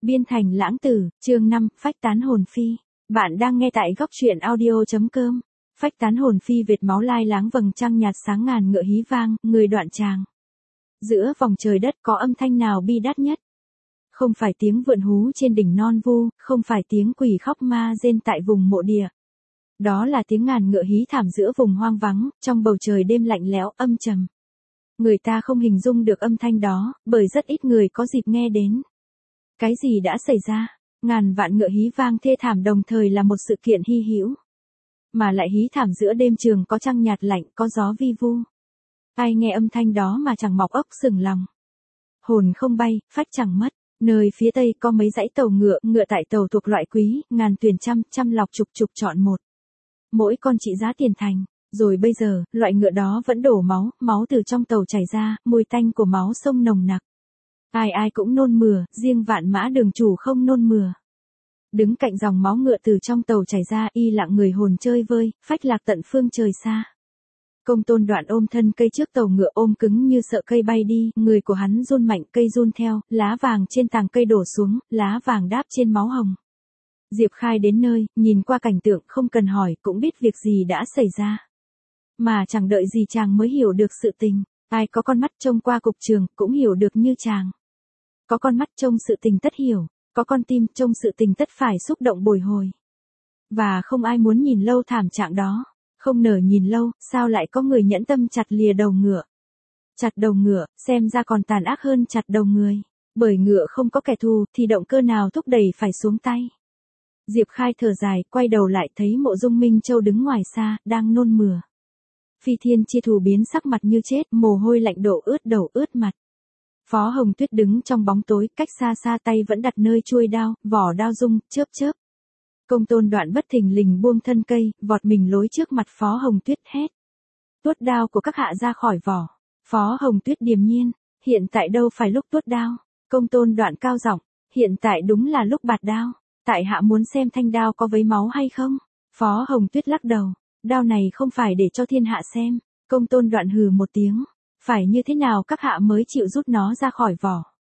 Biên thành lãng tử, chương 5, phách tán hồn phi. Bạn đang nghe tại góc truyện audio.com. Phách tán hồn phi vệt máu lai láng vầng trăng nhạt sáng ngàn ngựa hí vang, người đoạn tràng. Giữa vòng trời đất có âm thanh nào bi đát nhất? Không phải tiếng vượn hú trên đỉnh non vu, không phải tiếng quỷ khóc ma rên tại vùng mộ địa. Đó là tiếng ngàn ngựa hí thảm giữa vùng hoang vắng, trong bầu trời đêm lạnh lẽo âm trầm. Người ta không hình dung được âm thanh đó, bởi rất ít người có dịp nghe đến. Cái gì đã xảy ra? Ngàn vạn ngựa hí vang thê thảm đồng thời là một sự kiện hy hữu. Mà lại hí thảm giữa đêm trường có trăng nhạt lạnh, có gió vi vu. Ai nghe âm thanh đó mà chẳng mọc ốc sừng lòng. Hồn không bay, phách chẳng mất. Nơi phía tây có mấy dãy tàu ngựa, ngựa tại tàu thuộc loại quý, ngàn tuyển trăm lọc chục chọn một. Mỗi con trị giá tiền thành. Rồi bây giờ, loại ngựa đó vẫn đổ máu từ trong tàu chảy ra, mùi tanh của máu sông nồng nặc. Ai cũng nôn mửa, riêng Vạn Mã Đường chủ không nôn mửa. Đứng cạnh dòng máu ngựa từ trong tàu chảy ra, y lặng người hồn chơi vơi, phách lạc tận phương trời xa. Công Tôn Đoạn ôm thân cây trước tàu ngựa ôm cứng như sợ cây bay đi, người của hắn run mạnh cây run theo, lá vàng trên tàng cây đổ xuống, lá vàng đáp trên máu hồng. Diệp Khai đến nơi, nhìn qua cảnh tượng không cần hỏi cũng biết việc gì đã xảy ra. Mà chẳng đợi gì chàng mới hiểu được sự tình, ai có con mắt trông qua cục trường cũng hiểu được như chàng. Có con mắt trông sự tình tất hiểu, có con tim trông sự tình tất phải xúc động bồi hồi. Và không ai muốn nhìn lâu thảm trạng đó, không nỡ nhìn lâu, sao lại có người nhẫn tâm chặt lìa đầu ngựa. Chặt đầu ngựa, xem ra còn tàn ác hơn chặt đầu người, bởi ngựa không có kẻ thù thì động cơ nào thúc đẩy phải xuống tay. Diệp Khai thở dài, quay đầu lại thấy Mộ Dung Minh Châu đứng ngoài xa, đang nôn mửa. Phi Thiên Chi Thù biến sắc mặt như chết, mồ hôi lạnh đổ ướt đầu ướt mặt. Phó Hồng Tuyết đứng trong bóng tối, cách xa tay vẫn đặt nơi chuôi đao, vỏ đao rung, chớp. Công Tôn Đoạn bất thình lình buông thân cây, vọt mình lối trước mặt Phó Hồng Tuyết hét. Tuốt đao của các hạ ra khỏi vỏ. Phó Hồng Tuyết điềm nhiên, hiện tại đâu phải lúc tuốt đao. Công Tôn Đoạn cao giọng, hiện tại đúng là lúc bạt đao. Tại hạ muốn xem thanh đao có vấy máu hay không. Phó Hồng Tuyết lắc đầu, đao này không phải để cho thiên hạ xem. Công Tôn Đoạn hừ một tiếng. Phải như thế nào các hạ mới chịu rút nó ra khỏi vỏ?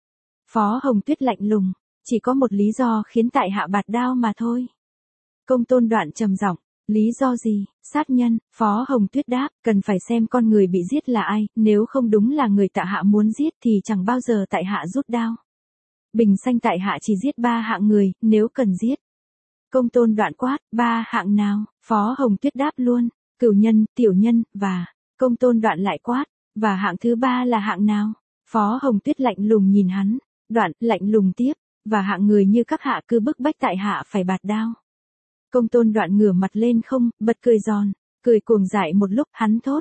Phó Hồng Tuyết lạnh lùng, chỉ có một lý do khiến tại hạ bạt đao mà thôi. Công Tôn Đoạn trầm giọng, lý do gì? Sát nhân. Phó Hồng Tuyết đáp, cần phải xem con người bị giết là ai, nếu không đúng là người tại hạ muốn giết thì chẳng bao giờ tại hạ rút đao. Bình sanh tại hạ chỉ giết 3 hạng người, nếu cần giết. Công Tôn Đoạn quát, 3 hạng nào? Phó Hồng Tuyết đáp luôn, cửu nhân, tiểu nhân, và. Công Tôn Đoạn lại quát, và hạng thứ 3 là hạng nào? Phó Hồng Tuyết lạnh lùng nhìn hắn, Đoạn lạnh lùng tiếp, và hạng người như các hạ cứ bức bách tại hạ phải bạt đao. Công Tôn Đoạn ngửa mặt lên không, bật cười giòn, cười cuồng dại một lúc, hắn thốt,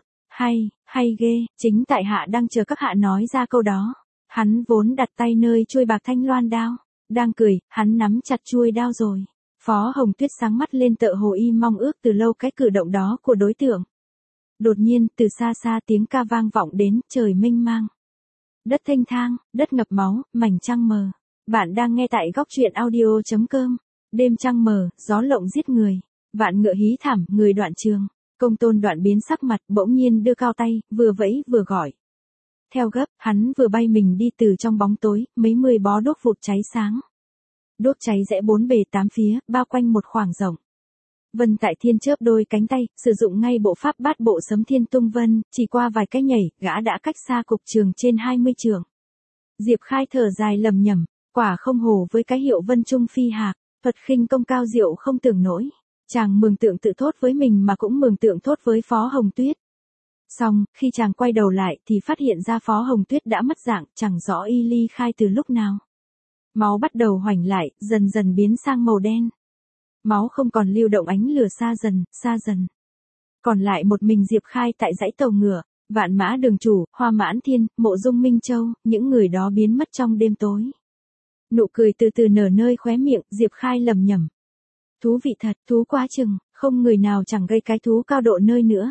hay ghê, chính tại hạ đang chờ các hạ nói ra câu đó. Hắn vốn đặt tay nơi chuôi bạc thanh loan đao, đang cười, hắn nắm chặt chuôi đao rồi. Phó Hồng Tuyết sáng mắt lên tựa hồ y mong ước từ lâu cái cử động đó của đối tượng. Đột nhiên, từ xa tiếng ca vang vọng đến, trời mênh mang. Đất thênh thang, đất ngập máu, mảnh trăng mờ. Bạn đang nghe tại góc truyện audio.com. Đêm trăng mờ, gió lộng giết người. Vạn ngựa hí thảm, người đoạn trường. Công Tôn Đoạn biến sắc mặt, bỗng nhiên đưa cao tay, vừa vẫy vừa gọi. Theo gấp, hắn vừa bay mình đi từ trong bóng tối, mấy 10 bó đốt vụt cháy sáng. Đốt cháy rẽ 4 bề 8 phía, bao quanh một khoảng rộng. Vân Tại Thiên chớp đôi cánh tay, sử dụng ngay bộ pháp bát bộ sấm thiên tung vân, chỉ qua vài cái nhảy, gã đã cách xa cục trường trên 20 trượng. Diệp Khai thở dài lầm nhầm, quả không hổ với cái hiệu Vân Trung Phi Hạc, thuật khinh công cao diệu không tưởng nổi. Chàng mường tượng tự thốt với mình mà cũng mường tượng thốt với Phó Hồng Tuyết. Xong, khi chàng quay đầu lại thì phát hiện ra Phó Hồng Tuyết đã mất dạng, chẳng rõ y ly khai từ lúc nào. Máu bắt đầu hoành lại, dần biến sang màu đen. Máu không còn lưu động, ánh lửa xa dần. Còn lại một mình Diệp Khai tại dãy tàu ngựa, Vạn Mã Đường chủ, Hoa Mãn Thiên, Mộ Dung Minh Châu, những người đó biến mất trong đêm tối. Nụ cười từ từ nở nơi khóe miệng, Diệp Khai lầm nhầm. Thú vị thật, thú quá chừng, không người nào chẳng gây cái thú cao độ nơi nữa.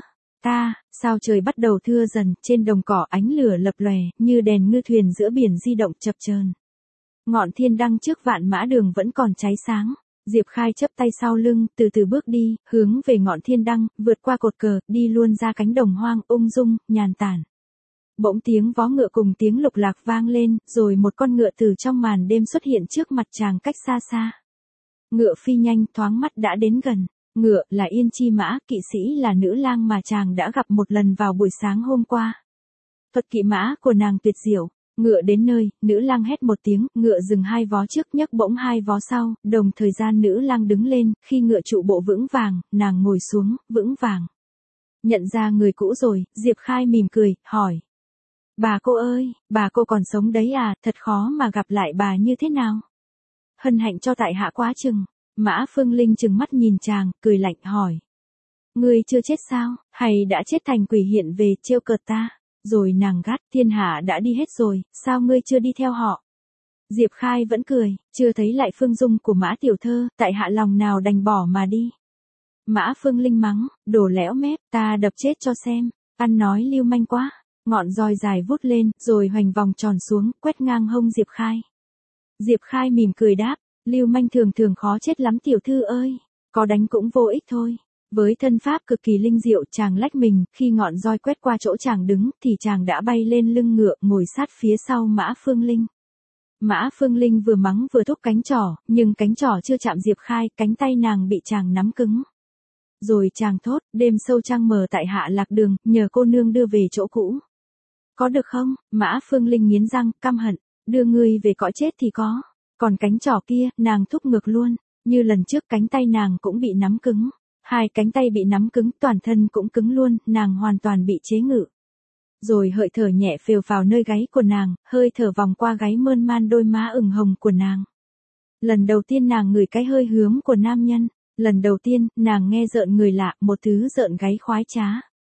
Sao trời bắt đầu thưa dần, trên đồng cỏ ánh lửa lập lòe, như đèn ngư thuyền giữa biển di động chập chờn. Ngọn thiên đăng trước Vạn Mã Đường vẫn còn cháy sáng. Diệp Khai chắp tay sau lưng, từ từ bước đi, hướng về ngọn thiên đăng, vượt qua cột cờ, đi luôn ra cánh đồng hoang, ung dung, nhàn tản. Bỗng tiếng vó ngựa cùng tiếng lục lạc vang lên, rồi một con ngựa từ trong màn đêm xuất hiện trước mặt chàng cách xa xa. Ngựa phi nhanh, thoáng mắt đã đến gần. Ngựa là Yên Chi Mã, kỵ sĩ là nữ lang mà chàng đã gặp một lần vào buổi sáng hôm qua. Thuật kỵ mã của nàng tuyệt diệu. Ngựa đến nơi, nữ lang hét một tiếng, ngựa dừng hai vó trước nhấc bỗng hai vó sau, đồng thời gian nữ lang đứng lên, khi ngựa trụ bộ vững vàng, nàng ngồi xuống, vững vàng. Nhận ra người cũ rồi, Diệp Khai mỉm cười, hỏi. Bà cô ơi, bà cô còn sống đấy à, thật khó mà gặp lại bà như thế nào? Hân hạnh cho tại hạ quá chừng. Mã Phương Linh trừng mắt nhìn chàng, cười lạnh hỏi. Ngươi chưa chết sao, hay đã chết thành quỷ hiện về trêu cợt ta? Rồi nàng gắt, thiên hạ đã đi hết rồi, sao ngươi chưa đi theo họ? Diệp Khai vẫn cười, chưa thấy lại phương dung của Mã tiểu thơ, tại hạ lòng nào đành bỏ mà đi. Mã Phương Linh mắng, đồ lẽo mép, ta đập chết cho xem, ăn nói lưu manh quá. Ngọn roi dài vút lên, rồi hoành vòng tròn xuống, quét ngang hông Diệp Khai. Diệp Khai mỉm cười đáp, lưu manh thường thường khó chết lắm tiểu thư ơi, có đánh cũng vô ích thôi. Với thân pháp cực kỳ linh diệu, chàng lách mình, khi ngọn roi quét qua chỗ chàng đứng, thì chàng đã bay lên lưng ngựa, ngồi sát phía sau Mã Phương Linh. Mã Phương Linh vừa mắng vừa thúc cánh trỏ, nhưng cánh trỏ chưa chạm Diệp Khai, cánh tay nàng bị chàng nắm cứng. Rồi chàng thốt, đêm sâu trăng mờ tại hạ lạc đường, nhờ cô nương đưa về chỗ cũ. Có được không? Mã Phương Linh nghiến răng, căm hận, đưa ngươi về cõi chết thì có. Còn cánh trỏ kia, nàng thúc ngược luôn, như lần trước cánh tay nàng cũng bị nắm cứng. Hai cánh tay bị nắm cứng, toàn thân cũng cứng luôn, nàng hoàn toàn bị chế ngự. Rồi hợi thở nhẹ phều vào nơi gáy của nàng, hơi thở vòng qua gáy mơn man đôi má ửng hồng của nàng. Lần đầu tiên nàng ngửi cái hơi hướm của nam nhân, lần đầu tiên, nàng nghe rợn người lạ, một thứ rợn gáy khoái trá.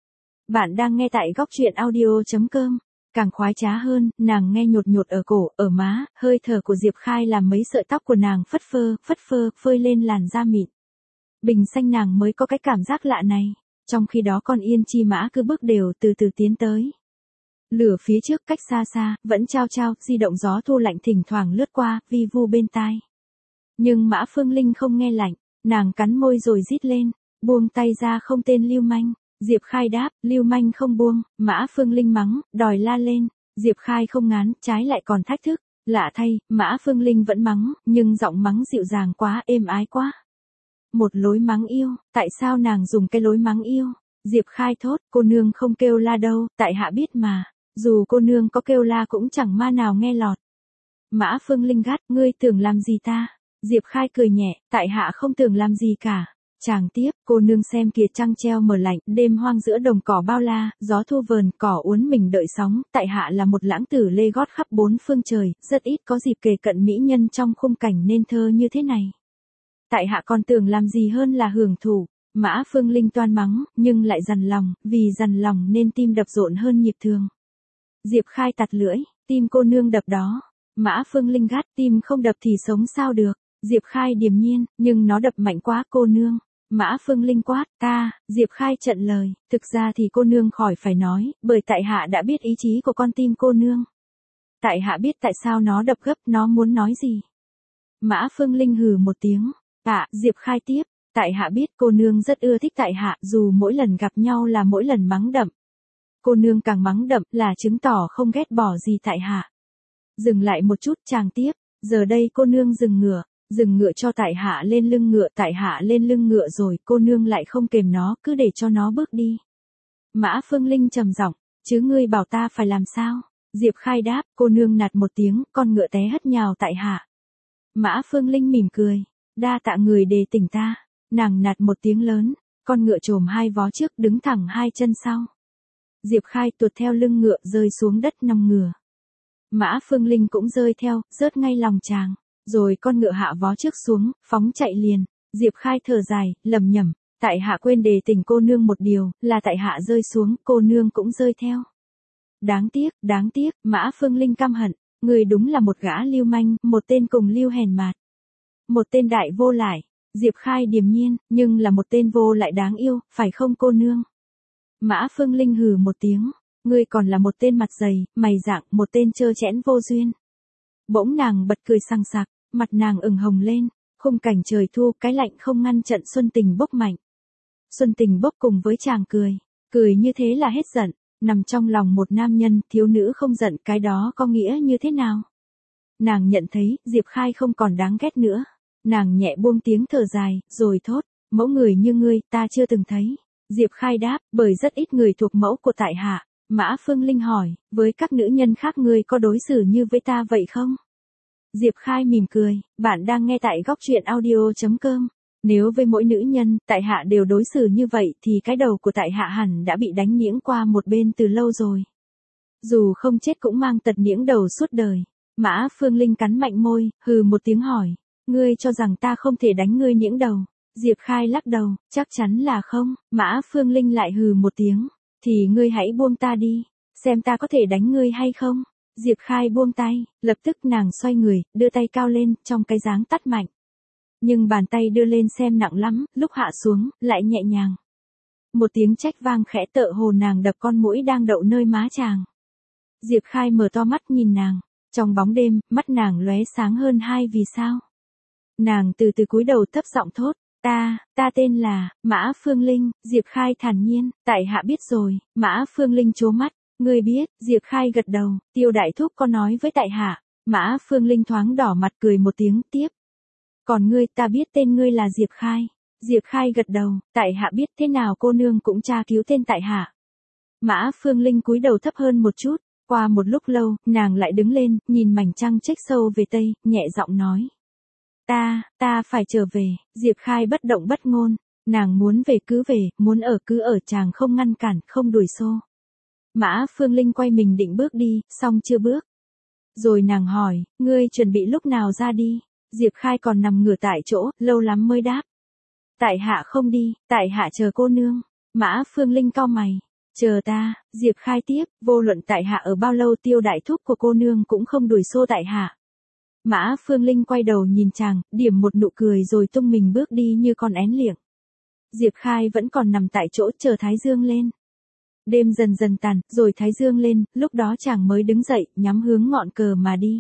Bạn đang nghe tại góc truyện audio.com. Càng khoái trá hơn, nàng nghe nhột nhột ở cổ, ở má, hơi thở của Diệp Khai làm mấy sợi tóc của nàng phất phơ, phơi lên làn da mịn. Bình xanh nàng mới có cái cảm giác lạ này, trong khi đó con Yên Chi Mã cứ bước đều từ từ tiến tới. Lửa phía trước cách xa xa, vẫn trao trao, di động gió thu lạnh thỉnh thoảng lướt qua, vi vu bên tai. Nhưng Mã Phương Linh không nghe lạnh, nàng cắn môi rồi rít lên, buông tay ra không tên lưu manh. Diệp Khai đáp, lưu manh không buông, Mã Phương Linh mắng, đòi la lên, Diệp Khai không ngán, trái lại còn thách thức, lạ thay, Mã Phương Linh vẫn mắng, nhưng giọng mắng dịu dàng quá, êm ái quá. Một lối mắng yêu, tại sao nàng dùng cái lối mắng yêu? Diệp Khai thốt, cô nương không kêu la đâu, tại hạ biết mà, dù cô nương có kêu la cũng chẳng ma nào nghe lọt. Mã Phương Linh gắt, ngươi tưởng làm gì ta? Diệp Khai cười nhẹ, tại hạ không tưởng làm gì cả. Chàng tiếp, cô nương xem kìa trăng treo mờ lạnh, đêm hoang giữa đồng cỏ bao la, gió thu vờn, cỏ uốn mình đợi sóng, tại hạ là một lãng tử lê gót khắp bốn phương trời, rất ít có dịp kề cận mỹ nhân trong khung cảnh nên thơ như thế này. Tại hạ còn tưởng làm gì hơn là hưởng thụ. Mã Phương Linh toan mắng, nhưng lại dằn lòng, vì dằn lòng nên tim đập rộn hơn nhịp thường. Diệp Khai tạt lưỡi, tim cô nương đập đó. Mã Phương Linh gắt, tim không đập thì sống sao được. Diệp Khai điềm nhiên, nhưng nó đập mạnh quá cô nương. Mã Phương Linh quát, ta, Diệp Khai trận lời, thực ra thì cô nương khỏi phải nói, bởi tại hạ đã biết ý chí của con tim cô nương. Tại hạ biết tại sao nó đập gấp, nó muốn nói gì. Mã Phương Linh hừ một tiếng, Diệp Khai tiếp, tại hạ biết cô nương rất ưa thích tại hạ, dù mỗi lần gặp nhau là mỗi lần mắng đậm. Cô nương càng mắng đậm là chứng tỏ không ghét bỏ gì tại hạ. Dừng lại một chút chàng tiếp, giờ đây cô nương dừng ngựa cho tại hạ lên lưng ngựa rồi, cô nương lại không kềm nó, cứ để cho nó bước đi. Mã Phương Linh trầm giọng, chứ ngươi bảo ta phải làm sao? Diệp Khai đáp, cô nương nạt một tiếng, con ngựa té hất nhào tại hạ. Mã Phương Linh mỉm cười, đa tạ người đề tỉnh ta. Nàng nạt một tiếng lớn, con ngựa trồm hai vó trước đứng thẳng hai chân sau. Diệp Khai tuột theo lưng ngựa rơi xuống đất nằm ngửa. Mã Phương Linh cũng rơi theo, rớt ngay lòng chàng. Rồi con ngựa hạ vó trước xuống, phóng chạy liền. Diệp Khai thở dài, lẩm nhẩm, tại hạ quên đề tỉnh cô nương một điều, là tại hạ rơi xuống, cô nương cũng rơi theo. Đáng tiếc, Mã Phương Linh căm hận, người đúng là một gã lưu manh, một tên cùng lưu hèn mạt. Một tên đại vô lại. Diệp Khai điềm nhiên, nhưng là một tên vô lại đáng yêu, phải không cô nương? Mã Phương Linh hừ một tiếng, ngươi còn là một tên mặt dày, mày dạng, một tên trơ trẽn vô duyên. Bỗng nàng bật cười sằng sặc, mặt nàng ửng hồng lên, khung cảnh trời thu, cái lạnh không ngăn trận Xuân Tình bốc mạnh. Xuân Tình bốc cùng với chàng cười như thế là hết giận, Nằm trong lòng một nam nhân, thiếu nữ không giận, cái đó có nghĩa như thế nào? Nàng nhận thấy, Diệp Khai không còn đáng ghét nữa. Nàng nhẹ buông tiếng thở dài, rồi thốt, mẫu người như ngươi, ta chưa từng thấy. Diệp Khai đáp, bởi rất ít người thuộc mẫu của tại hạ. Mã Phương Linh hỏi, với các nữ nhân khác ngươi có đối xử như với ta vậy không? Diệp Khai mỉm cười, bạn đang nghe tại góc truyện audio.com. Nếu với mỗi nữ nhân, tại hạ đều đối xử như vậy thì cái đầu của tại hạ hẳn đã bị đánh nhiễng qua một bên từ lâu rồi. Dù không chết cũng mang tật nhiễng đầu suốt đời. Mã Phương Linh cắn mạnh môi, hừ một tiếng hỏi, ngươi cho rằng ta không thể đánh ngươi nhiễng đầu? Diệp Khai lắc đầu, chắc chắn là không. Mã Phương Linh lại hừ một tiếng, thì ngươi hãy buông ta đi, xem ta có thể đánh ngươi hay không. Diệp Khai buông tay, lập tức nàng xoay người, đưa tay cao lên, trong cái dáng tát mạnh. Nhưng bàn tay đưa lên xem nặng lắm, lúc hạ xuống, lại nhẹ nhàng. Một tiếng trách vang khẽ tựa hồ nàng đập con muỗi đang đậu nơi má chàng. Diệp Khai mở to mắt nhìn nàng, trong bóng đêm, mắt nàng lóe sáng hơn hai vì sao. Nàng từ từ cúi đầu thấp giọng thốt, ta tên là Mã Phương Linh. Diệp Khai thản nhiên, tại hạ biết rồi. Mã Phương Linh trố mắt, ngươi biết? Diệp Khai gật đầu, Tiêu đại thúc có nói với tại hạ. Mã Phương Linh thoáng đỏ mặt cười một tiếng tiếp. Còn ngươi, ta biết tên ngươi là Diệp Khai. Diệp Khai gật đầu, tại hạ biết, thế nào cô nương cũng tra cứu tên tại hạ. Mã Phương Linh cúi đầu thấp hơn một chút, qua một lúc lâu, nàng lại đứng lên, nhìn mảnh trăng chếch sâu về tây, nhẹ giọng nói. Ta phải trở về. Diệp Khai bất động bất ngôn, nàng muốn về cứ về, muốn ở cứ ở, chàng không ngăn cản, không đuổi xô. Mã Phương Linh quay mình định bước đi, xong chưa bước. Rồi nàng hỏi, ngươi chuẩn bị lúc nào ra đi? Diệp Khai còn nằm ngửa tại chỗ, lâu lắm mới đáp. Tại hạ không đi, tại hạ chờ cô nương. Mã Phương Linh cau mày, chờ ta. Diệp Khai tiếp, vô luận tại hạ ở bao lâu, Tiêu đại thúc của cô nương cũng không đuổi xô tại hạ. Mã Phương Linh quay đầu nhìn chàng, điểm một nụ cười rồi tung mình bước đi như con én liệng. Diệp Khai vẫn còn nằm tại chỗ chờ thái dương lên. Đêm dần dần tàn, rồi thái dương lên, lúc đó chàng mới đứng dậy, nhắm hướng ngọn cờ mà đi.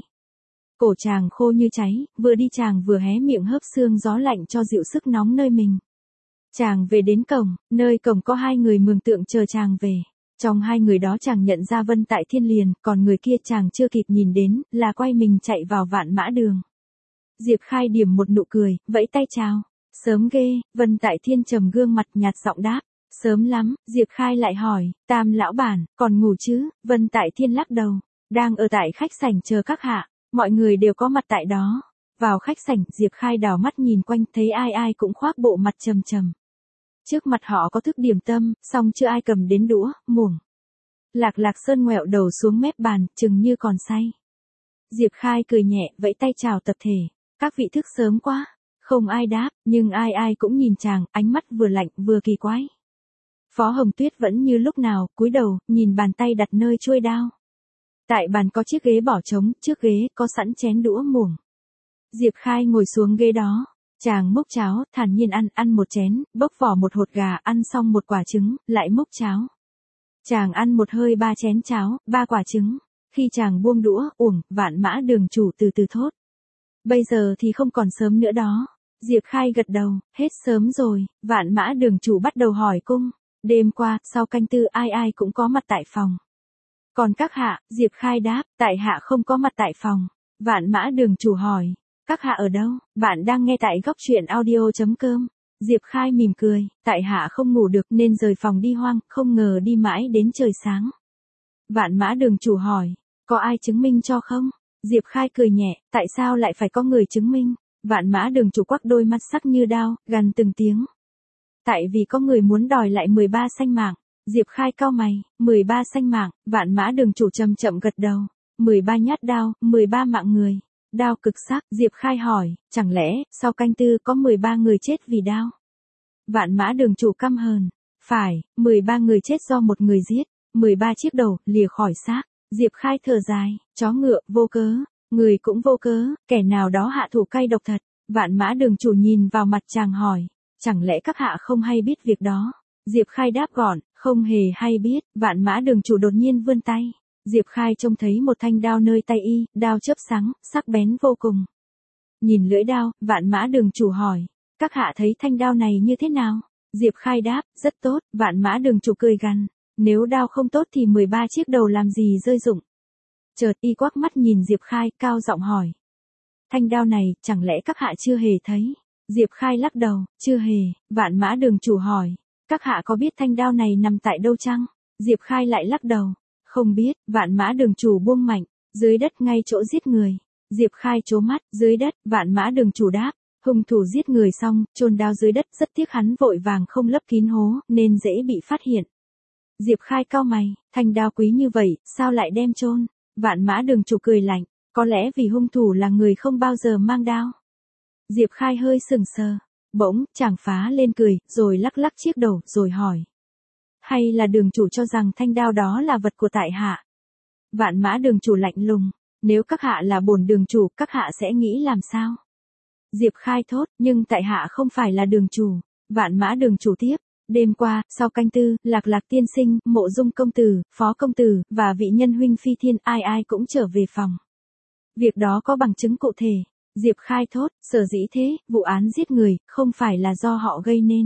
Cổ chàng khô như cháy, vừa đi chàng vừa hé miệng hớp sương gió lạnh cho dịu sức nóng nơi mình. Chàng về đến cổng, nơi cổng có hai người mường tượng chờ chàng về. Trong hai người đó chàng nhận ra Vân Tại Thiên liền, còn người kia chàng chưa kịp nhìn đến, là quay mình chạy vào Vạn Mã Đường. Diệp Khai điểm một nụ cười, vẫy tay chào. Sớm ghê. Vân Tại Thiên trầm gương mặt nhạt giọng đáp. Sớm lắm. Diệp Khai lại hỏi, Tam lão bản, còn ngủ chứ? Vân Tại Thiên lắc đầu, đang ở tại khách sảnh chờ các hạ, mọi người đều có mặt tại đó. Vào khách sảnh, Diệp Khai đảo mắt nhìn quanh, thấy ai cũng khoác bộ mặt trầm trầm. Trước mặt họ có thức điểm tâm, song chưa ai cầm đến đũa, muỗng. Lạc Sơn ngoẹo đầu xuống mép bàn, chừng như còn say. Diệp Khai cười nhẹ, vẫy tay chào tập thể. Các vị thức sớm quá. Không ai đáp, nhưng ai cũng nhìn chàng, ánh mắt vừa lạnh vừa kỳ quái. Phó Hồng Tuyết vẫn như lúc nào, cúi đầu, nhìn bàn tay đặt nơi chuôi đao. Tại bàn có chiếc ghế bỏ trống, trước ghế có sẵn chén đũa muỗng. Diệp Khai ngồi xuống ghế đó. Chàng múc cháo, thản nhiên ăn một chén, bốc vỏ một hột gà, ăn xong một quả trứng, lại múc cháo. Chàng ăn một hơi 3 chén cháo, 3 quả trứng. Khi chàng buông đũa, Vạn Mã Đường chủ từ từ thốt. Bây giờ thì không còn sớm nữa đó. Diệp Khai gật đầu, hết sớm rồi. Vạn Mã Đường chủ bắt đầu hỏi cung. Đêm qua, sau canh tư ai cũng có mặt tại phòng. Còn các hạ? Diệp Khai đáp, tại hạ không có mặt tại phòng. Vạn Mã Đường chủ hỏi. Các hạ ở đâu? Bạn đang nghe tại góc truyện audio.com. Diệp Khai mỉm cười, tại hạ không ngủ được nên rời phòng đi hoang, không ngờ đi mãi đến trời sáng. Vạn Mã Đường chủ hỏi, có ai chứng minh cho không? Diệp Khai cười nhẹ, tại sao lại phải có người chứng minh? Vạn Mã Đường chủ quắc đôi mắt sắc như đao, gằn từng tiếng. Tại vì có người muốn đòi lại 13 sanh mạng. Diệp Khai cau mày, 13 sanh mạng. Vạn Mã Đường chủ chậm chậm gật đầu. 13 nhát đao, 13 mạng người. Đao cực sắc. Diệp Khai hỏi, chẳng lẽ, sau canh tư có 13 người chết vì đao? Vạn Mã Đường chủ căm hờn. Phải, 13 người chết do một người giết. 13 chiếc đầu, lìa khỏi xác. Diệp Khai thở dài, chó ngựa, vô cớ. Người cũng vô cớ, kẻ nào đó hạ thủ cay độc thật. Vạn Mã Đường chủ nhìn vào mặt chàng hỏi, chẳng lẽ các hạ không hay biết việc đó? Diệp Khai đáp gọn, không hề hay biết. Vạn Mã Đường chủ đột nhiên vươn tay. Diệp Khai trông thấy một thanh đao nơi tay y, đao chớp sáng, sắc bén vô cùng. Nhìn lưỡi đao, Vạn Mã Đường chủ hỏi, các hạ thấy thanh đao này như thế nào? Diệp Khai đáp, rất tốt. Vạn Mã Đường chủ cười gằn, Nếu đao không tốt thì 13 chiếc đầu làm gì rơi rụng. Chợt y quắc mắt nhìn Diệp Khai, cao giọng hỏi. Thanh đao này, chẳng lẽ các hạ chưa hề thấy? Diệp Khai lắc đầu, chưa hề. Vạn Mã Đường chủ hỏi. Các hạ có biết thanh đao này nằm tại đâu chăng? Diệp Khai lại lắc đầu. Không biết. Vạn Mã Đường chủ buông mạnh. Dưới đất ngay chỗ giết người. Diệp Khai trố mắt. Dưới đất. Vạn Mã Đường chủ đáp. Hung thủ giết người xong, chôn đao dưới đất, rất tiếc hắn vội vàng không lấp kín hố, nên dễ bị phát hiện. Diệp Khai cau mày, thanh đao quý như vậy, sao lại đem chôn? Vạn Mã Đường chủ cười lạnh, có lẽ vì hung thủ là người không bao giờ mang đao. Diệp Khai hơi sừng sờ, bỗng, chàng phá lên cười, rồi lắc lắc chiếc đầu, rồi hỏi. Hay là đường chủ cho rằng thanh đao đó là vật của tại hạ? Vạn Mã Đường chủ lạnh lùng, nếu các hạ là bổn đường chủ, các hạ sẽ nghĩ làm sao? Diệp Khai thốt, nhưng tại hạ không phải là đường chủ. Vạn Mã Đường chủ tiếp, đêm qua, sau canh tư, Lạc Lạc tiên sinh, Mộ Dung công tử, Phó công tử, và vị nhân huynh Phi Thiên, ai ai cũng trở về phòng. Việc đó có bằng chứng cụ thể. Diệp Khai thốt, sở dĩ thế, vụ án giết người, không phải là do họ gây nên.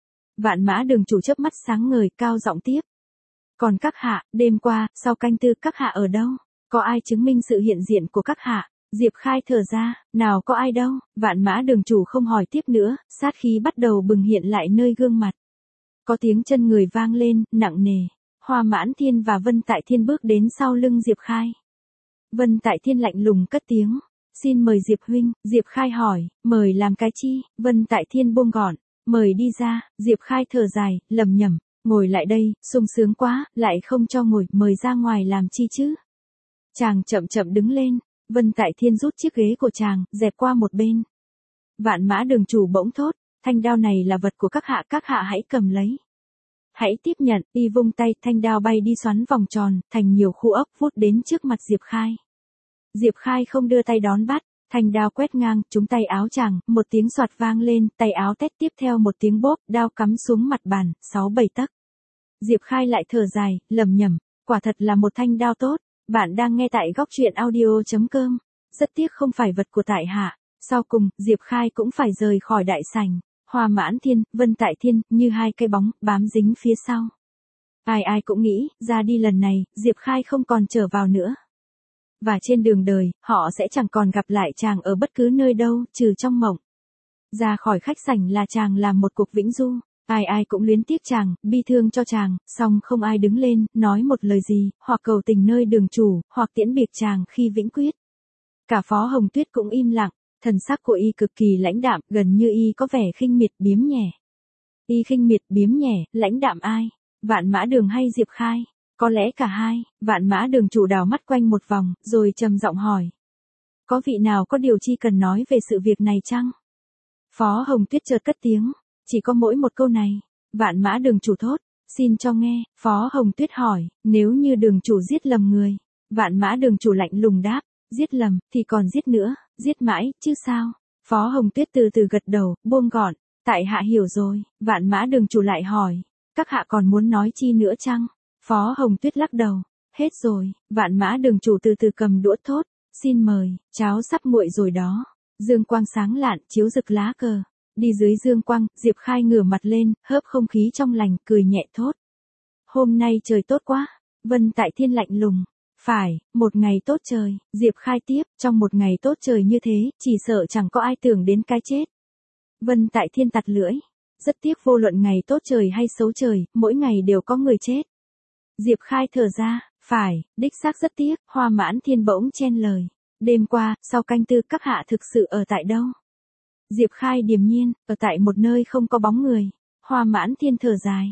Vạn Mã Đường chủ chớp mắt sáng ngời, cao giọng tiếp. Còn các hạ, đêm qua, sau canh tư, các hạ ở đâu? Có ai chứng minh sự hiện diện của các hạ? Diệp Khai thở ra, nào có ai đâu. Vạn Mã Đường chủ không hỏi tiếp nữa, sát khí bắt đầu bừng hiện lại nơi gương mặt. Có tiếng chân người vang lên, nặng nề. Hoa Mãn Thiên và Vân Tại Thiên bước đến sau lưng Diệp Khai. Vân Tại Thiên lạnh lùng cất tiếng. Xin mời Diệp huynh. Diệp Khai hỏi, mời làm cái chi? Vân Tại Thiên buông gọn, mời đi ra. Diệp Khai thở dài, lẩm nhẩm, ngồi lại đây, sung sướng quá, lại không cho ngồi, mời ra ngoài làm chi chứ? Chàng chậm chậm đứng lên. Vân Tại Thiên rút chiếc ghế của chàng, dẹp qua một bên. Vạn Mã Đường chủ bỗng thốt, thanh đao này là vật của các hạ hãy cầm lấy. Hãy tiếp nhận, y vung tay, thanh đao bay đi xoắn vòng tròn, thành nhiều khu ốc vút đến trước mặt Diệp Khai. Diệp Khai không đưa tay đón bắt, thanh đao quét ngang, trúng tay áo chàng, một tiếng xoạt vang lên, tay áo tét tiếp theo một tiếng bốp, đao cắm xuống mặt bàn, 6-7 tấc. Diệp Khai lại thở dài, lẩm nhẩm, quả thật là một thanh đao tốt. Bạn đang nghe tại góc truyện audio.com. Rất tiếc không phải vật của tại hạ. Sau cùng, Diệp Khai cũng phải rời khỏi đại sảnh. Hoa Mãn Thiên, Vân Tại Thiên, như hai cây bóng, bám dính phía sau. Ai ai cũng nghĩ, ra đi lần này, Diệp Khai không còn trở vào nữa. Và trên đường đời, họ sẽ chẳng còn gặp lại chàng ở bất cứ nơi đâu, trừ trong mộng. Ra khỏi khách sảnh là chàng làm một cuộc vĩnh du. Ai ai cũng luyến tiếc chàng, bi thương cho chàng, song không ai đứng lên, nói một lời gì, hoặc cầu tình nơi đường chủ, hoặc tiễn biệt chàng khi vĩnh quyết. Cả Phó Hồng Tuyết cũng im lặng, thần sắc của y cực kỳ lãnh đạm, gần như y có vẻ khinh miệt biếm nhẹ. Y khinh miệt biếm nhẹ, lãnh đạm ai? Vạn Mã Đường hay Diệp Khai? Có lẽ cả hai. Vạn Mã Đường chủ đảo mắt quanh một vòng, rồi trầm giọng hỏi. Có vị nào có điều chi cần nói về sự việc này chăng? Phó Hồng Tuyết chợt cất tiếng. Chỉ có mỗi một câu này. Vạn Mã Đường chủ thốt, xin cho nghe. Phó Hồng Tuyết hỏi, nếu như đường chủ giết lầm người. Vạn Mã Đường chủ lạnh lùng đáp, giết lầm, thì còn giết nữa, giết mãi, chứ sao. Phó Hồng Tuyết từ từ gật đầu, buông gọn, tại hạ hiểu rồi. Vạn Mã Đường chủ lại hỏi, các hạ còn muốn nói chi nữa chăng? Phó Hồng Tuyết lắc đầu, hết rồi. Vạn Mã Đường chủ từ từ cầm đũa thốt, xin mời, cháo sắp nguội rồi đó. Dương quang sáng lạn, chiếu rực lá cờ. Đi dưới dương quang, Diệp Khai ngửa mặt lên, hớp không khí trong lành, cười nhẹ thốt. Hôm nay trời tốt quá. Vân Tại Thiên lạnh lùng. Phải, một ngày tốt trời. Diệp Khai tiếp, trong một ngày tốt trời như thế, chỉ sợ chẳng có ai tưởng đến cái chết. Vân Tại Thiên tặc lưỡi. Rất tiếc vô luận ngày tốt trời hay xấu trời, mỗi ngày đều có người chết. Diệp Khai thở ra, phải, đích xác rất tiếc. Hoa Mãn Thiên bỗng chen lời. Đêm qua, sau canh tư, các hạ thực sự ở tại đâu? Diệp Khai điềm nhiên, ở tại một nơi không có bóng người. Hoa Mãn Thiên thở dài.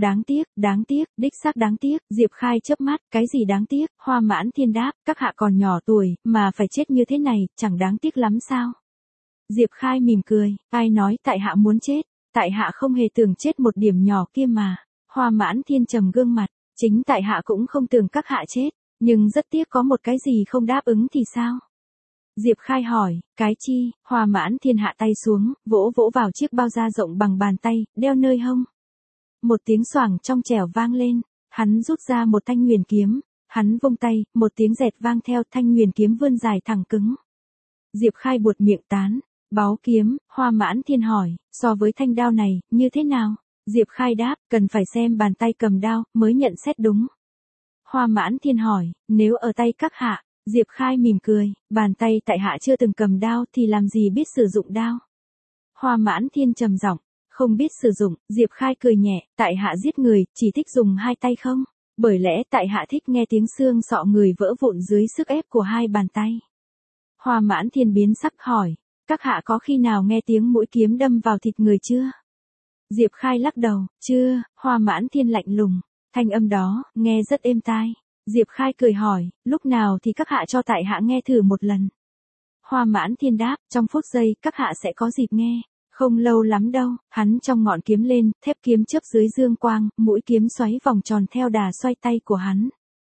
Đáng tiếc, đích xác đáng tiếc. Diệp Khai chớp mắt, cái gì đáng tiếc? Hoa Mãn Thiên đáp, các hạ còn nhỏ tuổi, mà phải chết như thế này, chẳng đáng tiếc lắm sao? Diệp Khai mỉm cười, ai nói tại hạ muốn chết? Tại hạ không hề tưởng chết một điểm nhỏ kia mà. Hoa Mãn Thiên trầm gương mặt, chính tại hạ cũng không tưởng các hạ chết, nhưng rất tiếc có một cái gì không đáp ứng thì sao? Diệp Khai hỏi, cái chi? Hoa Mãn Thiên hạ tay xuống, vỗ vỗ vào chiếc bao da rộng bằng bàn tay, đeo nơi hông. Một tiếng xoảng trong trẻo vang lên, hắn rút ra một thanh nguyền kiếm, hắn vung tay, một tiếng dẹt vang theo, thanh nguyền kiếm vươn dài thẳng cứng. Diệp Khai buột miệng tán, báu kiếm. Hoa Mãn Thiên hỏi, so với thanh đao này, như thế nào? Diệp Khai đáp, cần phải xem bàn tay cầm đao, mới nhận xét đúng. Hoa Mãn Thiên hỏi, nếu ở tay các hạ, Diệp Khai mỉm cười, bàn tay tại hạ chưa từng cầm đao thì làm gì biết sử dụng đao. Hoa Mãn Thiên trầm giọng, không biết sử dụng, Diệp Khai cười nhẹ, tại hạ giết người, chỉ thích dùng hai tay không, bởi lẽ tại hạ thích nghe tiếng xương sọ người vỡ vụn dưới sức ép của hai bàn tay. Hoa Mãn Thiên biến sắc hỏi, các hạ có khi nào nghe tiếng mũi kiếm đâm vào thịt người chưa? Diệp Khai lắc đầu, chưa. Hoa Mãn Thiên lạnh lùng, thanh âm đó, nghe rất êm tai. Diệp Khai cười hỏi, lúc nào thì các hạ cho tại hạ nghe thử một lần. Hoa Mãn Thiên đáp, trong phút giây, các hạ sẽ có dịp nghe. Không lâu lắm đâu, hắn trong ngọn kiếm lên, thép kiếm chớp dưới dương quang, mũi kiếm xoáy vòng tròn theo đà xoay tay của hắn.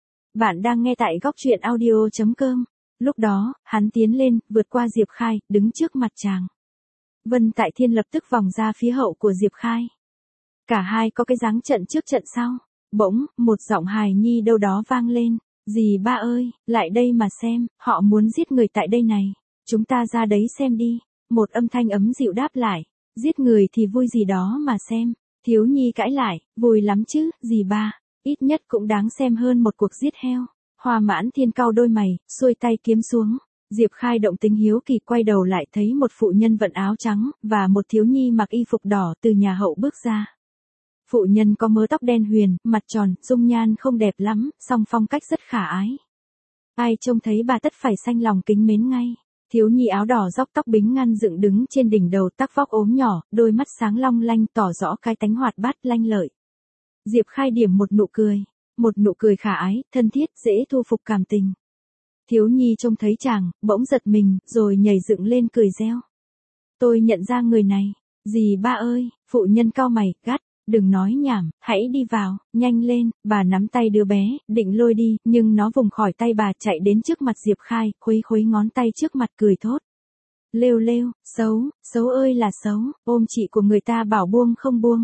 Bạn đang nghe tại góc truyện audio.com. Lúc đó, hắn tiến lên, vượt qua Diệp Khai, đứng trước mặt chàng. Vân Tại Thiên lập tức vòng ra phía hậu của Diệp Khai. Cả hai có cái dáng trận trước trận sau. Bỗng, một giọng hài nhi đâu đó vang lên. Dì ba ơi, lại đây mà xem, họ muốn giết người tại đây này. Chúng ta ra đấy xem đi. Một âm thanh ấm dịu đáp lại. Giết người thì vui gì đó mà xem. Thiếu nhi cãi lại, vui lắm chứ, dì ba. Ít nhất cũng đáng xem hơn một cuộc giết heo. Hoa Mãn Thiên cau đôi mày, xuôi tay kiếm xuống. Diệp Khai động tính hiếu kỳ quay đầu lại thấy một phụ nhân vận áo trắng, và một thiếu nhi mặc y phục đỏ từ nhà hậu bước ra. Phụ nhân có mớ tóc đen huyền, mặt tròn, dung nhan không đẹp lắm, song phong cách rất khả ái. Ai trông thấy bà tất phải sanh lòng kính mến ngay. Thiếu nhi áo đỏ róc tóc bính ngăn dựng đứng trên đỉnh đầu tắc vóc ốm nhỏ, đôi mắt sáng long lanh tỏ rõ cái tánh hoạt bát lanh lợi. Diệp Khai điểm một nụ cười khả ái, thân thiết, dễ thu phục cảm tình. Thiếu nhi trông thấy chàng, bỗng giật mình, rồi nhảy dựng lên cười reo. Tôi nhận ra người này. Dì ba ơi, phụ nhân cau mày, gắt, đừng nói nhảm, hãy đi vào, nhanh lên. Bà nắm tay đứa bé, định lôi đi, nhưng nó vùng khỏi tay bà chạy đến trước mặt Diệp Khai, khuấy ngón tay trước mặt cười thốt. Lêu lêu, xấu ơi là xấu, ôm chị của người ta bảo buông không buông.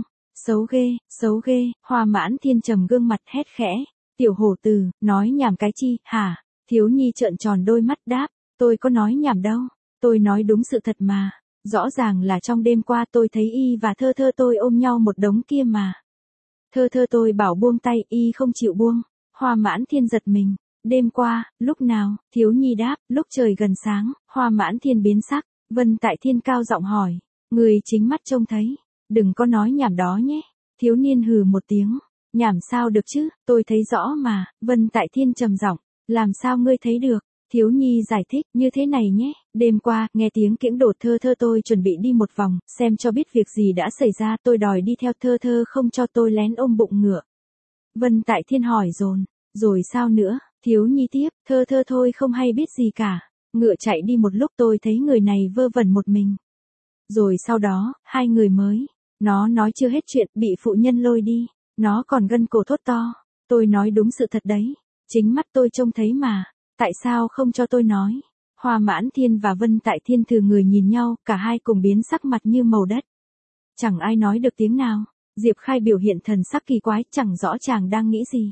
Xấu ghê, Hoa Mãn Thiên trầm gương mặt hét khẽ. Tiểu hổ tử, nói nhảm cái chi, hả? Thiếu nhi trợn tròn đôi mắt đáp, tôi có nói nhảm đâu, tôi nói đúng sự thật mà. Rõ ràng là trong đêm qua tôi thấy y và thơ thơ tôi ôm nhau một đống kia mà. Thơ thơ tôi bảo buông tay, y không chịu buông. Hoa Mãn Thiên giật mình. Đêm qua, lúc nào? Thiếu nhi đáp, lúc trời gần sáng. Hoa Mãn Thiên biến sắc. Vân Tại Thiên cao giọng hỏi. Người chính mắt trông thấy. Đừng có nói nhảm đó nhé. Thiếu niên hừ một tiếng. Nhảm sao được chứ, tôi thấy rõ mà. Vân Tại Thiên trầm giọng. Làm sao ngươi thấy được? Thiếu nhi giải thích, như thế này nhé, đêm qua, nghe tiếng kiễng đột thơ thơ tôi chuẩn bị đi một vòng, xem cho biết việc gì đã xảy ra, tôi đòi đi theo thơ thơ không cho tôi lén ôm bụng ngựa. Vân Tại Thiên hỏi dồn, rồi sao nữa? Thiếu nhi tiếp, thơ thơ thôi không hay biết gì cả, ngựa chạy đi một lúc tôi thấy người này vơ vẩn một mình. Rồi sau đó, hai người mới, nó nói chưa hết chuyện, bị phụ nhân lôi đi, nó còn gân cổ thốt to, tôi nói đúng sự thật đấy. Chính mắt tôi trông thấy mà, tại sao không cho tôi nói? Hoa Mãn Thiên và Vân Tại Thiên thừ người nhìn nhau, cả hai cùng biến sắc mặt như màu đất. Chẳng ai nói được tiếng nào. Diệp Khai biểu hiện thần sắc kỳ quái, chẳng rõ chàng đang nghĩ gì.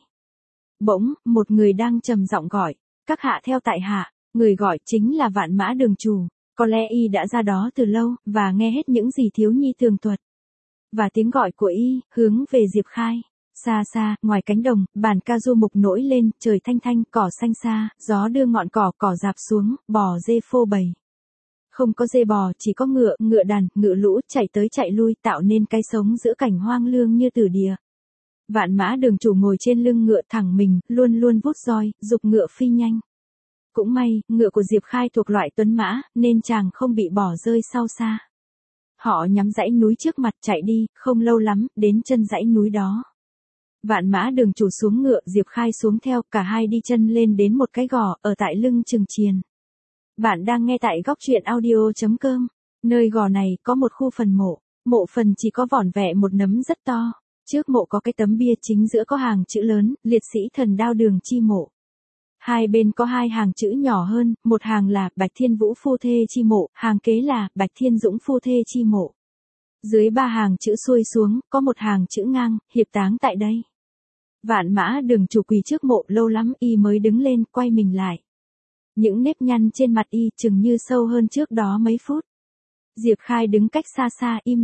Bỗng, một người đang trầm giọng gọi, các hạ theo tại hạ, người gọi chính là Vạn Mã Đường chủ, có lẽ y đã ra đó từ lâu, và nghe hết những gì thiếu nhi tường thuật. Và tiếng gọi của y, hướng về Diệp Khai. Xa xa, ngoài cánh đồng, bàn ca du mục nổi lên, trời thanh thanh, cỏ xanh xa, gió đưa ngọn cỏ rạp xuống, bò dê phô bày. Không có dê bò, chỉ có ngựa đàn, ngựa lũ, chạy tới chạy lui, tạo nên cái sống giữa cảnh hoang lương như tử địa. Vạn Mã Đường chủ ngồi trên lưng ngựa thẳng mình, luôn luôn vuốt roi, giục ngựa phi nhanh. Cũng may, ngựa của Diệp Khai thuộc loại tuấn mã, nên chàng không bị bỏ rơi sau xa. Họ nhắm dãy núi trước mặt chạy đi, không lâu lắm, đến chân dãy núi đó. Vạn Mã Đường chủ xuống ngựa, Diệp Khai xuống theo, cả hai đi chân lên đến một cái gò, ở tại lưng chừng chiền. Bạn đang nghe tại góc truyện audio.com. Nơi gò này, có một khu phần mộ. Mộ phần chỉ có vỏn vẹ một nấm rất to. Trước mộ có cái tấm bia, chính giữa có hàng chữ lớn, liệt sĩ thần Đao Đường chi mộ. Hai bên có hai hàng chữ nhỏ hơn, một hàng là Bạch Thiên Vũ phu thê chi mộ, hàng kế là Bạch Thiên Dũng phu thê chi mộ. Dưới ba hàng chữ xuôi xuống, có một hàng chữ ngang, hiệp táng tại đây. Vạn Mã Đường chủ quỳ trước mộ lâu lắm y mới đứng lên, quay mình lại. Những nếp nhăn trên mặt y chừng như sâu hơn trước đó mấy phút. Diệp Khai đứng cách xa xa im lặng,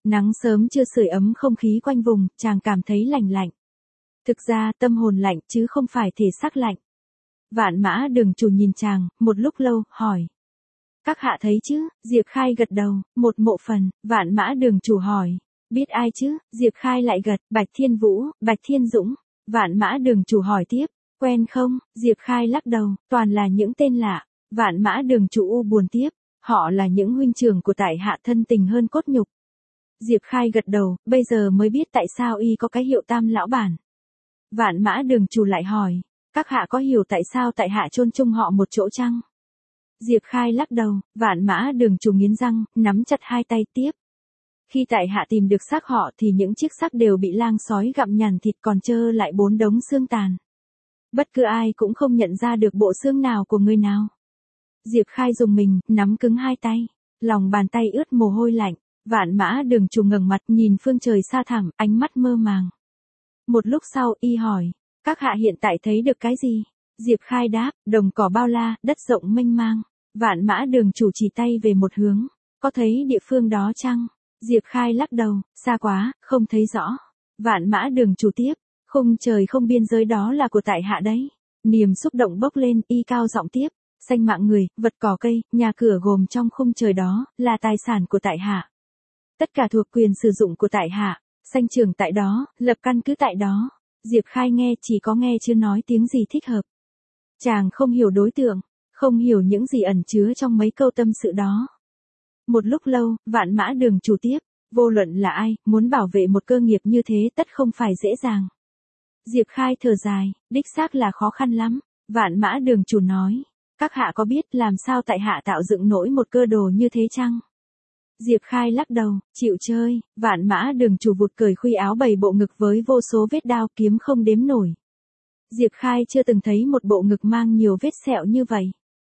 Nắng sớm chưa sưởi ấm không khí quanh vùng, chàng cảm thấy lạnh lạnh. Thực ra tâm hồn lạnh chứ không phải thể xác lạnh. Vạn Mã Đường chủ nhìn chàng, một lúc lâu, hỏi. Các hạ thấy chứ? Diệp Khai gật đầu, một mộ phần. Vạn Mã Đường chủ hỏi. Biết ai chứ? Diệp Khai lại gật, Bạch Thiên Vũ, Bạch Thiên Dũng. Vạn Mã Đường chủ hỏi tiếp. Quen không? Diệp Khai lắc đầu, toàn là những tên lạ. Vạn Mã Đường chủ u buồn tiếp. Họ là những huynh trưởng của tại hạ, thân tình hơn cốt nhục. Diệp Khai gật đầu, bây giờ mới biết tại sao y có cái hiệu Tam lão bản. Vạn Mã Đường chủ lại hỏi. Các hạ có hiểu tại sao tại hạ chôn chung họ một chỗ chăng? Diệp Khai lắc đầu. Vạn Mã Đường chủ nghiến răng, nắm chặt hai tay tiếp. Khi tại hạ tìm được xác họ thì những chiếc xác đều bị lang sói gặm nhằn thịt, còn trơ lại 4 đống xương tàn. Bất cứ ai cũng không nhận ra được bộ xương nào của người nào. Diệp Khai dùng mình, nắm cứng hai tay. Lòng bàn tay ướt mồ hôi lạnh. Vạn Mã Đường chủ ngẩng mặt nhìn phương trời xa thẳm, ánh mắt mơ màng. Một lúc sau y hỏi. Các hạ hiện tại thấy được cái gì? Diệp Khai đáp, đồng cỏ bao la, đất rộng mênh mang. Vạn Mã Đường chủ chỉ tay về một hướng. Có thấy địa phương đó chăng? Diệp Khai lắc đầu, xa quá, không thấy rõ. Vạn Mã Đường chủ tiếp, khung trời không biên giới đó là của tại hạ đấy. Niềm xúc động bốc lên, y cao giọng tiếp. Sanh mạng người, vật cỏ cây, nhà cửa gồm trong khung trời đó, là tài sản của tại hạ. Tất cả thuộc quyền sử dụng của tại hạ, sanh trưởng tại đó, lập căn cứ tại đó. Diệp Khai nghe chỉ có nghe chưa nói tiếng gì thích hợp. Chàng không hiểu đối tượng, không hiểu những gì ẩn chứa trong mấy câu tâm sự đó. Một lúc lâu, Vạn Mã Đường chủ tiếp, vô luận là ai, muốn bảo vệ một cơ nghiệp như thế tất không phải dễ dàng. Diệp Khai thở dài, đích xác là khó khăn lắm. Vạn Mã Đường chủ nói, các hạ có biết làm sao tại hạ tạo dựng nổi một cơ đồ như thế chăng? Diệp Khai lắc đầu, chịu chơi. Vạn Mã Đường chủ vụt cởi khuy áo bày bộ ngực với vô số vết đao kiếm không đếm nổi. Diệp Khai chưa từng thấy một bộ ngực mang nhiều vết sẹo như vậy.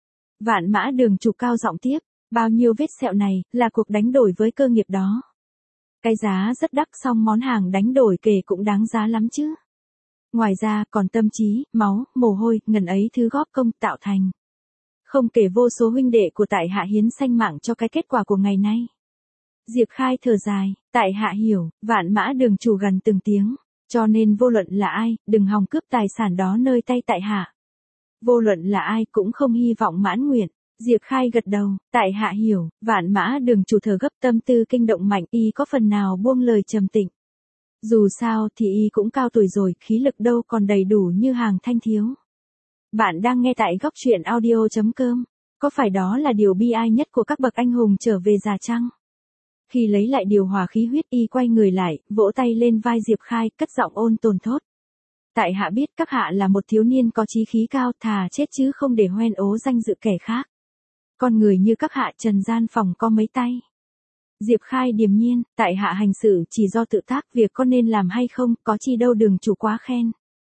Vạn Mã Đường chủ cao giọng tiếp, bao nhiêu vết sẹo này, là cuộc đánh đổi với cơ nghiệp đó. Cái giá rất đắt, song món hàng đánh đổi kể cũng đáng giá lắm chứ. Ngoài ra còn tâm trí, máu, mồ hôi, ngần ấy thứ góp công tạo thành. Không kể vô số huynh đệ của tại hạ hiến sanh mạng cho cái kết quả của ngày nay. Diệp Khai thở dài, tại hạ hiểu. Vạn Mã Đường chủ gần từng tiếng. Cho nên vô luận là ai, đừng hòng cướp tài sản đó nơi tay tại hạ. Vô luận là ai cũng không hy vọng mãn nguyện. Diệp Khai gật đầu, tại hạ hiểu. Vạn Mã Đường chủ thở gấp, tâm tư kinh động mạnh, y có phần nào buông lời trầm tĩnh. Dù sao thì y cũng cao tuổi rồi, khí lực đâu còn đầy đủ như hàng thanh thiếu. Bạn đang nghe tại góc truyện audio.com. Có phải đó là điều bi ai nhất của các bậc anh hùng trở về già chăng? Khi lấy lại điều hòa khí huyết, y quay người lại, vỗ tay lên vai Diệp Khai, cất giọng ôn tồn thốt. Tại hạ biết các hạ là một thiếu niên có chí khí cao, thà chết chứ không để hoen ố danh dự kẻ khác. Con người như các hạ trần gian phòng có mấy tay. Diệp Khai điềm nhiên, tại hạ hành sự chỉ do tự tác, việc có nên làm hay không, có chi đâu đường chủ quá khen.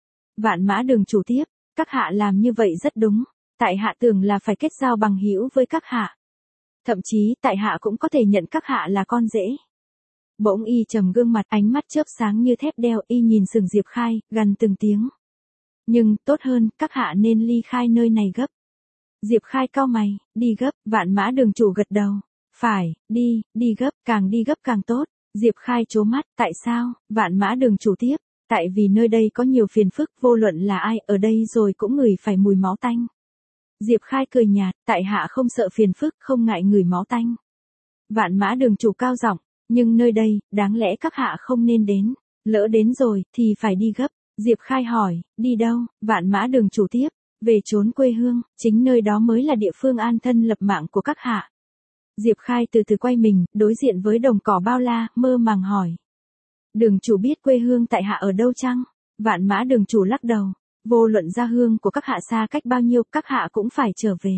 Vạn Mã Đường chủ tiếp, các hạ làm như vậy rất đúng. Tại hạ tưởng là phải kết giao bằng hữu với các hạ. Thậm chí tại hạ cũng có thể nhận các hạ là con rể. Bỗng y trầm gương mặt, ánh mắt chớp sáng như thép đeo, y nhìn sừng Diệp Khai, gằn từng tiếng. Nhưng, tốt hơn, các hạ nên ly khai nơi này gấp. Diệp Khai cau mày, đi gấp. Vạn Mã Đường chủ gật đầu. Phải, đi gấp, càng đi gấp càng tốt. Diệp Khai trố mắt, tại sao? Vạn Mã Đường chủ tiếp, tại vì nơi đây có nhiều phiền phức, vô luận là ai ở đây rồi cũng ngửi phải mùi máu tanh. Diệp Khai cười nhạt, tại hạ không sợ phiền phức, không ngại ngửi máu tanh. Vạn Mã Đường chủ cao giọng, nhưng nơi đây, đáng lẽ các hạ không nên đến. Lỡ đến rồi, thì phải đi gấp. Diệp Khai hỏi, đi đâu? Vạn Mã Đường chủ tiếp, về chốn quê hương, chính nơi đó mới là địa phương an thân lập mạng của các hạ. Diệp Khai từ từ quay mình, đối diện với đồng cỏ bao la, mơ màng hỏi. Đường chủ biết quê hương tại hạ ở đâu chăng? Vạn Mã Đường chủ lắc đầu. Vô luận gia hương của các hạ xa cách bao nhiêu, các hạ cũng phải trở về.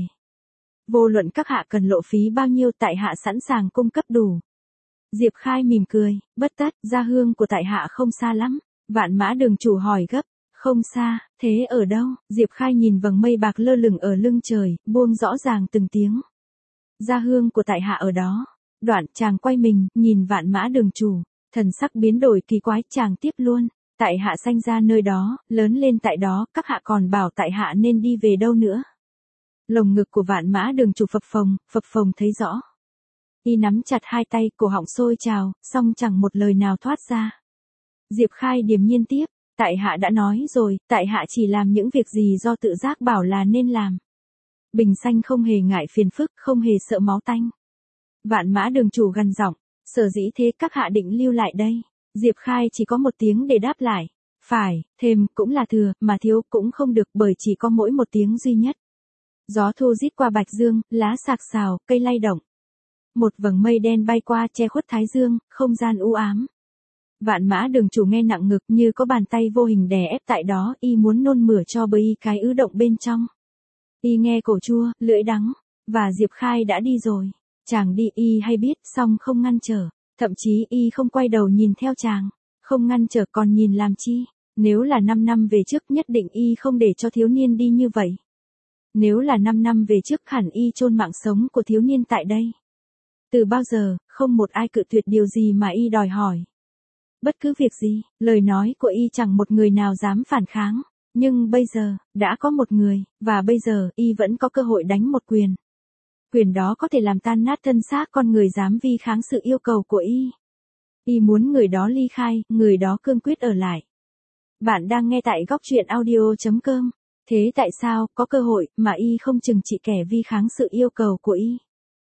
Vô luận các hạ cần lộ phí bao nhiêu, tại hạ sẵn sàng cung cấp đủ. Diệp Khai mỉm cười, bất tất, gia hương của tại hạ không xa lắm. Vạn Mã Đường chủ hỏi gấp, không xa, thế ở đâu? Diệp Khai nhìn vầng mây bạc lơ lửng ở lưng trời, buông rõ ràng từng tiếng. Gia hương của tại hạ ở đó. Đoạn chàng quay mình, nhìn Vạn Mã Đường chủ, thần sắc biến đổi kỳ quái, chàng tiếp luôn. Tại hạ sanh ra nơi đó, lớn lên tại đó, các hạ còn bảo tại hạ nên đi về đâu nữa. Lồng ngực của Vạn Mã Đường chủ phập phồng thấy rõ. Y nắm chặt hai tay, cổ họng sôi trào, song chẳng một lời nào thoát ra. Diệp Khai điềm nhiên tiếp, tại hạ đã nói rồi, tại hạ chỉ làm những việc gì do tự giác bảo là nên làm. Bình Xanh không hề ngại phiền phức, không hề sợ máu tanh. Vạn Mã Đường chủ gằn giọng, sở dĩ thế các hạ định lưu lại đây. Diệp Khai chỉ có một tiếng để đáp lại. Phải, thêm cũng là thừa, mà thiếu cũng không được bởi chỉ có mỗi một tiếng duy nhất. Gió thu rít qua Bạch Dương, lá sạc sào, cây lay động. Một vầng mây đen bay qua che khuất thái dương, không gian u ám. Vạn Mã Đường chủ nghe nặng ngực như có bàn tay vô hình đè ép tại đó, y muốn nôn mửa cho bởi y cái ứ động bên trong. Y nghe cổ chua, lưỡi đắng, và Diệp Khai đã đi rồi. Chàng đi y hay biết, song không ngăn trở, thậm chí y không quay đầu nhìn theo chàng, không ngăn trở còn nhìn làm chi. Nếu là 5 năm về trước nhất định y không để cho thiếu niên đi như vậy. Nếu là 5 năm về trước hẳn y chôn mạng sống của thiếu niên tại đây. Từ bao giờ, không một ai cự tuyệt điều gì mà y đòi hỏi. Bất cứ việc gì, lời nói của y chẳng một người nào dám phản kháng. Nhưng bây giờ, đã có một người, và bây giờ y vẫn có cơ hội đánh một quyền. Quyền đó có thể làm tan nát thân xác con người dám vi kháng sự yêu cầu của y. Y muốn người đó ly khai, người đó cương quyết ở lại. Bạn đang nghe tại góc truyện audio.com. Thế tại sao, có cơ hội, mà y không chừng trị kẻ vi kháng sự yêu cầu của y?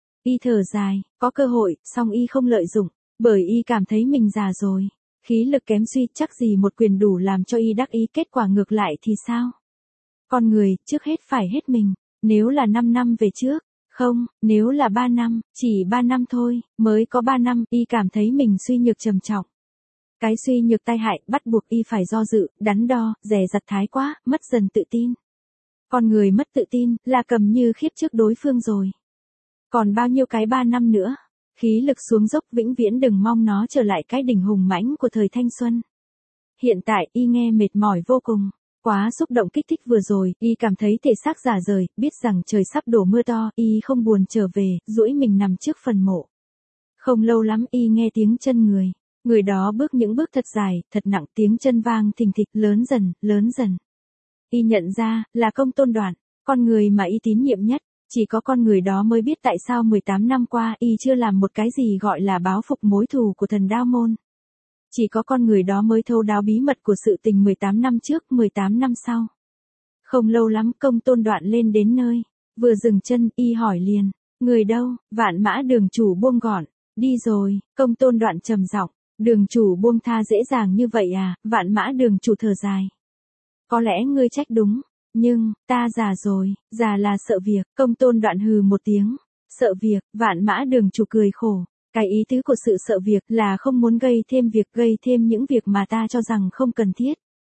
Y thở dài, có cơ hội, song y không lợi dụng, bởi y cảm thấy mình già rồi. Khí lực kém suy, chắc gì một quyền đủ làm cho y đắc ý, kết quả ngược lại thì sao? Con người, trước hết phải hết mình. Nếu là 5 năm về trước, không, nếu là 3 năm, chỉ 3 năm thôi, mới có 3 năm, y cảm thấy mình suy nhược trầm trọng. Cái suy nhược tai hại bắt buộc y phải do dự, đắn đo, dè dặt thái quá, mất dần tự tin. Con người mất tự tin, là cầm như khiếp trước đối phương rồi. Còn bao nhiêu cái 3 năm nữa, khí lực xuống dốc vĩnh viễn đừng mong nó trở lại cái đỉnh hùng mãnh của thời thanh xuân. Hiện tại y nghe mệt mỏi vô cùng, quá xúc động kích thích vừa rồi, y cảm thấy thể xác rã rời, biết rằng trời sắp đổ mưa to, y không buồn trở về, duỗi mình nằm trước phần mộ. Không lâu lắm y nghe tiếng chân người. Người đó bước những bước thật dài, thật nặng, tiếng chân vang thình thịch, lớn dần, lớn dần. Y nhận ra, là Công Tôn Đoạn, con người mà y tín nhiệm nhất. Chỉ có con người đó mới biết tại sao 18 năm qua y chưa làm một cái gì gọi là báo phục mối thù của thần Đao Môn. Chỉ có con người đó mới thấu đáo bí mật của sự tình 18 năm trước, 18 năm sau. Không lâu lắm Công Tôn Đoạn lên đến nơi. Vừa dừng chân, y hỏi liền, người đâu? Vạn Mã Đường chủ buông gọn, đi rồi. Công Tôn Đoạn trầm giọng, đường chủ buông tha dễ dàng như vậy à? Vạn Mã Đường chủ thở dài. Có lẽ ngươi trách đúng. Nhưng, ta già rồi, già là sợ việc. Công Tôn Đoạn hừ một tiếng. Sợ việc, Vạn Mã Đường chủ cười khổ. Cái ý tứ của sự sợ việc là không muốn gây thêm những việc mà ta cho rằng không cần thiết.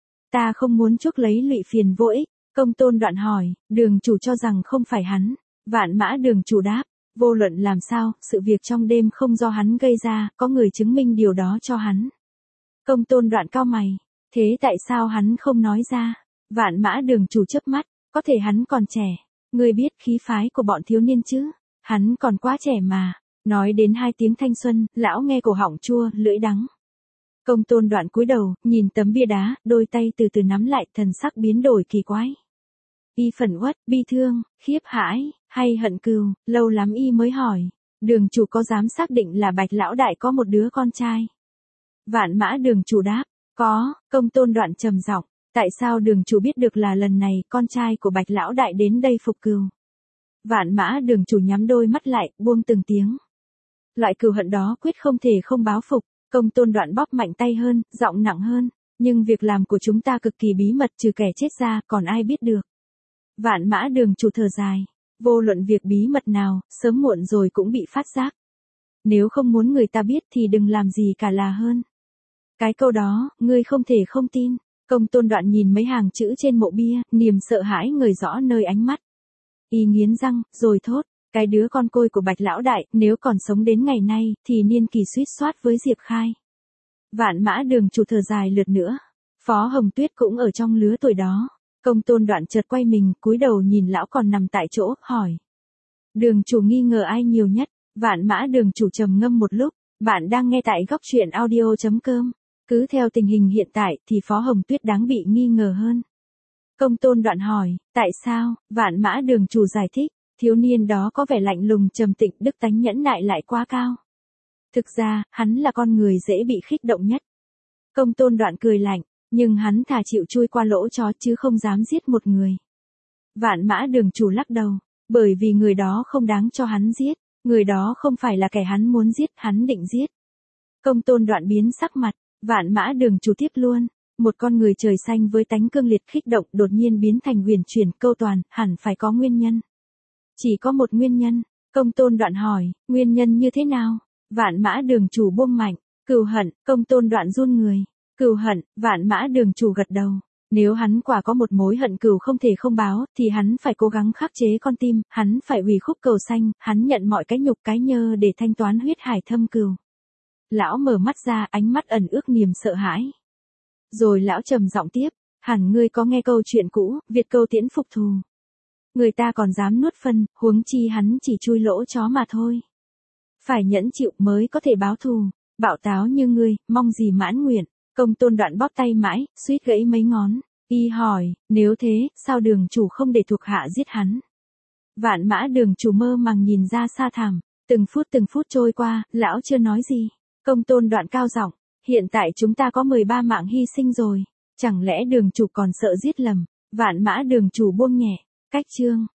Ta không muốn chuốc lấy lụy phiền vô ích. Công Tôn Đoạn hỏi, đường chủ cho rằng không phải hắn. Vạn Mã Đường chủ đáp, vô luận làm sao, sự việc trong đêm không do hắn gây ra, có người chứng minh điều đó cho hắn. Công Tôn Đoạn cau mày, thế tại sao hắn không nói ra? Vạn Mã Đường chủ chớp mắt, có thể hắn còn trẻ. Ngươi biết khí phái của bọn thiếu niên chứ? Hắn còn quá trẻ mà. Nói đến hai tiếng thanh xuân, lão nghe cổ họng chua, lưỡi đắng. Công Tôn Đoạn cúi đầu, nhìn tấm bia đá, đôi tay từ từ nắm lại, thần sắc biến đổi kỳ quái. Y phẫn uất, bi thương, khiếp hãi, hay hận cừu, lâu lắm y mới hỏi. Đường chủ có dám xác định là Bạch lão đại có một đứa con trai? Vạn Mã Đường chủ đáp, có. Công Tôn Đoạn trầm giọng, tại sao đường chủ biết được là lần này con trai của Bạch lão đại đến đây phục cừu? Vạn Mã Đường chủ nhắm đôi mắt lại, buông từng tiếng. Loại cừu hận đó quyết không thể không báo phục. Công Tôn Đoạn bóp mạnh tay hơn, giọng nặng hơn. Nhưng việc làm của chúng ta cực kỳ bí mật, trừ kẻ chết ra, còn ai biết được. Vạn Mã Đường chủ thở dài. Vô luận việc bí mật nào, sớm muộn rồi cũng bị phát giác. Nếu không muốn người ta biết thì đừng làm gì cả là hơn. Cái câu đó, ngươi không thể không tin. Công Tôn Đoạn nhìn mấy hàng chữ trên mộ bia, niềm sợ hãi ngời rõ nơi ánh mắt. Y nghiến răng, rồi thốt, cái đứa con côi của Bạch lão đại, nếu còn sống đến ngày nay, thì niên kỳ suýt soát với Diệp Khai. Vạn Mã Đường chủ thở dài lượt nữa. Phó Hồng Tuyết cũng ở trong lứa tuổi đó. Công Tôn Đoạn chợt quay mình, cúi đầu nhìn lão còn nằm tại chỗ, hỏi. Đường chủ nghi ngờ ai nhiều nhất? Vạn Mã Đường chủ trầm ngâm một lúc. Bạn đang nghe tại góc truyện audio.com. Cứ theo tình hình hiện tại thì Phó Hồng Tuyết đáng bị nghi ngờ hơn. Công Tôn Đoạn hỏi, tại sao? Vạn Mã Đường chủ giải thích, Thiếu niên đó có vẻ lạnh lùng trầm tĩnh, đức tánh nhẫn nại lại quá cao. Thực ra, hắn là con người dễ bị khích động nhất. Công Tôn Đoạn cười lạnh, nhưng hắn thà chịu chui qua lỗ chó chứ không dám giết một người. Vạn Mã Đường chủ lắc đầu, bởi vì người đó không đáng cho hắn giết, người đó không phải là kẻ hắn muốn giết, hắn định giết. Công Tôn Đoạn biến sắc mặt, Vạn Mã Đường chủ tiếp luôn, một con người trời xanh với tánh cương liệt khích động đột nhiên biến thành huyền chuyển, Câu Toàn, hẳn phải có nguyên nhân. Chỉ có một nguyên nhân, Công Tôn Đoạn hỏi, nguyên nhân như thế nào? Vạn Mã Đường chủ buông mạnh, cừu hận, Công Tôn Đoạn run người. Cừu hận, Vạn Mã Đường chủ gật đầu. Nếu hắn quả có một mối hận cừu không thể không báo, thì hắn phải cố gắng khắc chế con tim, hắn phải hủy khúc cầu xanh, hắn nhận mọi cái nhục cái nhơ để thanh toán huyết hải thâm cừu. Lão mở mắt ra, ánh mắt ẩn ước niềm sợ hãi. Rồi lão trầm giọng tiếp, hẳn ngươi có nghe câu chuyện cũ, Việt Câu tiễn phục thù. Người ta còn dám nuốt phân, huống chi hắn chỉ chui lỗ chó mà thôi. Phải nhẫn chịu mới có thể báo thù, bạo táo như ngươi, mong gì mãn nguyện. Công Tôn Đoạn bóp tay mãi, suýt gãy mấy ngón. Y hỏi, nếu thế, sao đường chủ không để thuộc hạ giết hắn? Vạn Mã Đường chủ mơ màng nhìn ra xa thẳm, từng phút trôi qua, lão chưa nói gì. Công Tôn Đoạn cao giọng, hiện tại chúng ta có 13 mạng hy sinh rồi, chẳng lẽ đường chủ còn sợ giết lầm? Vạn Mã Đường chủ buông nhẹ, cách chương.